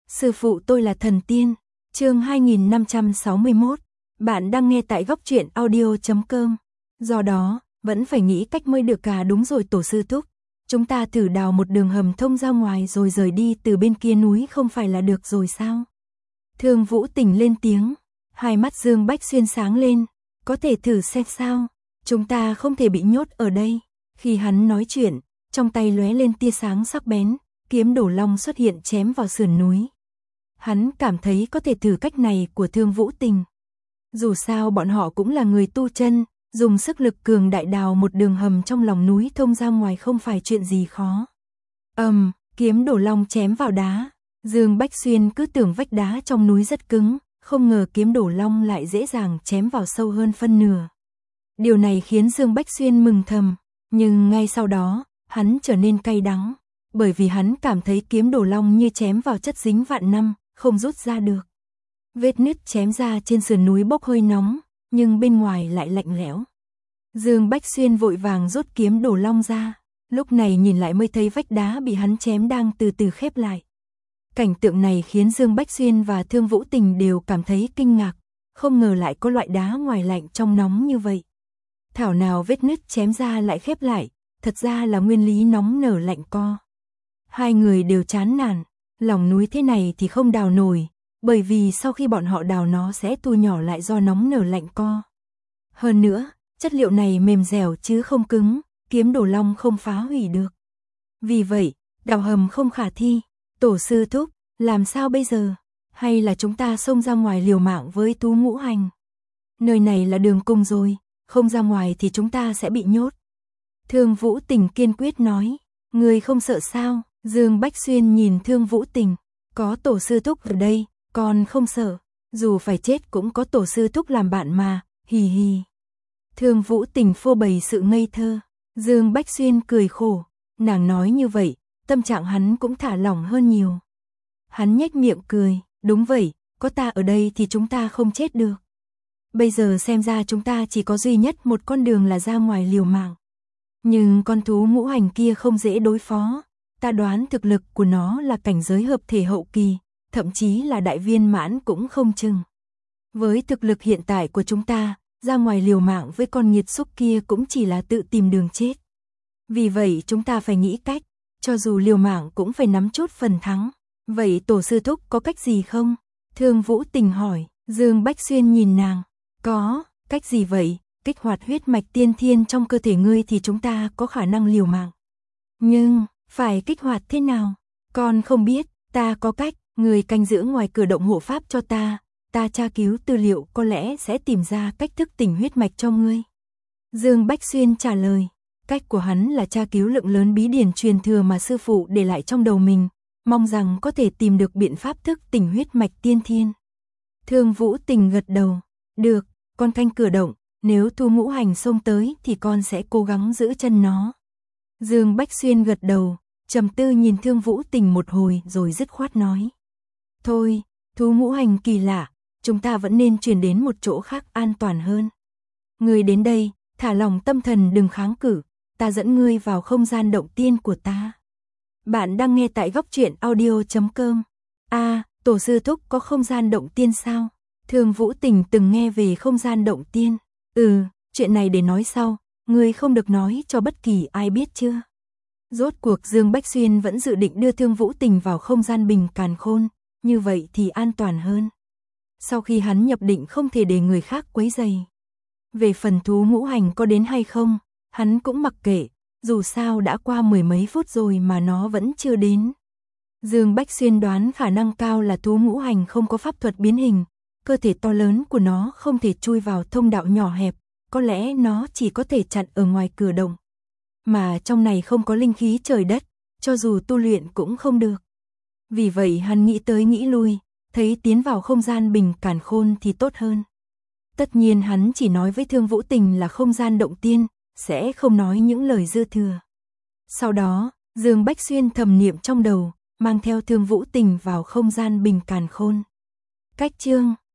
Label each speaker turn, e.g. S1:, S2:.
S1: Sư phụ tôi là thần tiên. Chương 2561. Bạn đang nghe tại góc truyện audio.com. Do đó, vẫn phải nghĩ cách mới được cả. Đúng rồi tổ sư thúc. Chúng ta thử đào một đường hầm thông ra ngoài rồi rời đi từ bên kia núi không phải là được rồi sao? Thương Vũ Tình lên tiếng. Hai mắt Dương Bách Xuyên sáng lên. Có thể thử xem sao? Chúng ta không thể bị nhốt ở đây. Khi hắn nói chuyện, trong tay lóe lên tia sáng sắc bén, kiếm đổ long xuất hiện chém vào sườn núi. Hắn cảm thấy có thể thử cách này của Thương Vũ Tình. Dù sao bọn họ cũng là người tu chân, dùng sức lực cường đại đào một đường hầm trong lòng núi thông ra ngoài không phải chuyện gì khó. Kiếm đổ long chém vào đá. Dương Bách Xuyên cứ tưởng vách đá trong núi rất cứng, không ngờ kiếm đổ long lại dễ dàng chém vào sâu hơn phân nửa. Điều này khiến Dương Bách Xuyên mừng thầm, nhưng ngay sau đó, hắn trở nên cay đắng, bởi vì hắn cảm thấy kiếm đổ long như chém vào chất dính vạn năm, không rút ra được. Vết nứt chém ra trên sườn núi bốc hơi nóng, nhưng bên ngoài lại lạnh lẽo. Dương Bách Xuyên vội vàng rút kiếm đổ long ra, lúc này nhìn lại mới thấy vách đá bị hắn chém đang từ từ khép lại. Cảnh tượng này khiến Dương Bách Xuyên và Thương Vũ Tình đều cảm thấy kinh ngạc, không ngờ lại có loại đá ngoài lạnh trong nóng như vậy. Thảo nào vết nứt chém ra lại khép lại, thật ra là nguyên lý nóng nở lạnh co. Hai người đều chán nản, lòng núi thế này thì không đào nổi, bởi vì sau khi bọn họ đào nó sẽ thu nhỏ lại do nóng nở lạnh co. Hơn nữa, chất liệu này mềm dẻo chứ không cứng, kiếm đổ long không phá hủy được. Vì vậy, đào hầm không khả thi. Tổ sư thúc, làm sao bây giờ? Hay là chúng ta xông ra ngoài liều mạng với Tú Ngũ Hành? Nơi này là đường cùng rồi, không ra ngoài thì chúng ta sẽ bị nhốt. Thương Vũ Tình kiên quyết nói, người không sợ sao? Dương Bách Xuyên nhìn Thương Vũ Tình, có tổ sư thúc ở đây, con không sợ, dù phải chết cũng có tổ sư thúc làm bạn mà, hì hì. Thương Vũ Tình phô bày sự ngây thơ, Dương Bách Xuyên cười khổ, nàng nói như vậy, tâm trạng hắn cũng thả lỏng hơn nhiều. Hắn nhếch miệng cười, đúng vậy, có ta ở đây thì chúng ta không chết được. Bây giờ xem ra chúng ta chỉ có duy nhất một con đường là ra ngoài liều mạng. Nhưng con thú ngũ hành kia không dễ đối phó, ta đoán thực lực của nó là cảnh giới hợp thể hậu kỳ, thậm chí là đại viên mãn cũng không chừng. Với thực lực hiện tại của chúng ta, ra ngoài liều mạng với con nghiệt xúc kia cũng chỉ là tự tìm đường chết. Vì vậy chúng ta phải nghĩ cách, cho dù liều mạng cũng phải nắm chút phần thắng. Vậy tổ sư thúc có cách gì không? Thương Vũ Tình hỏi. Dương Bách Xuyên nhìn nàng. Có, cách gì vậy? Kích hoạt huyết mạch tiên thiên trong cơ thể ngươi thì chúng ta có khả năng liều mạng. Nhưng, phải kích hoạt thế nào? Con không biết, ta có cách, người canh giữ ngoài cửa động hộ pháp cho ta tra cứu tư liệu có lẽ sẽ tìm ra cách thức tỉnh huyết mạch cho ngươi. Dương Bách Xuyên trả lời. Cách của hắn là tra cứu lượng lớn bí điển truyền thừa mà sư phụ để lại trong đầu mình, mong rằng có thể tìm được biện pháp thức tỉnh huyết mạch tiên thiên. Thương Vũ Tình gật đầu, được, con canh cửa động, nếu Thu Ngũ Hành xông tới thì con sẽ cố gắng giữ chân nó. Dương Bách Xuyên gật đầu, trầm tư nhìn Thương Vũ Tình một hồi rồi dứt khoát nói. Thôi, Thu Ngũ Hành kỳ lạ, chúng ta vẫn nên chuyển đến một chỗ khác an toàn hơn. Người đến đây, thả lòng tâm thần đừng kháng cự. Ta dẫn ngươi vào không gian động tiên của ta. Bạn đang nghe tại góc truyện audio.com. Tổ sư thúc có không gian động tiên sao? Thương Vũ Tình từng nghe về không gian động tiên. Chuyện này để nói sau, ngươi không được nói cho bất kỳ ai biết chưa? Rốt cuộc Dương Bách Xuyên vẫn dự định đưa Thương Vũ Tình vào không gian bình càn khôn, như vậy thì an toàn hơn. Sau khi hắn nhập định không thể để người khác quấy rầy. Về phần thú ngũ hành có đến hay không, hắn cũng mặc kệ, dù sao đã qua mười mấy phút rồi mà nó vẫn chưa đến. Dương Bách Xuyên đoán khả năng cao là thú ngũ hành không có pháp thuật biến hình, cơ thể to lớn của nó không thể chui vào thông đạo nhỏ hẹp, có lẽ nó chỉ có thể chặn ở ngoài cửa động. Mà trong này không có linh khí trời đất, cho dù tu luyện cũng không được. Vì vậy hắn nghĩ tới nghĩ lui, thấy tiến vào không gian bình càn khôn thì tốt hơn. Tất nhiên hắn chỉ nói với Thương Vũ Tình là không gian động tiên, sẽ không nói những lời dư thừa. Sau đó, Dương Bách Xuyên thầm niệm trong đầu, mang theo Thương Vũ Tình vào không gian bình càn khôn. Cách chương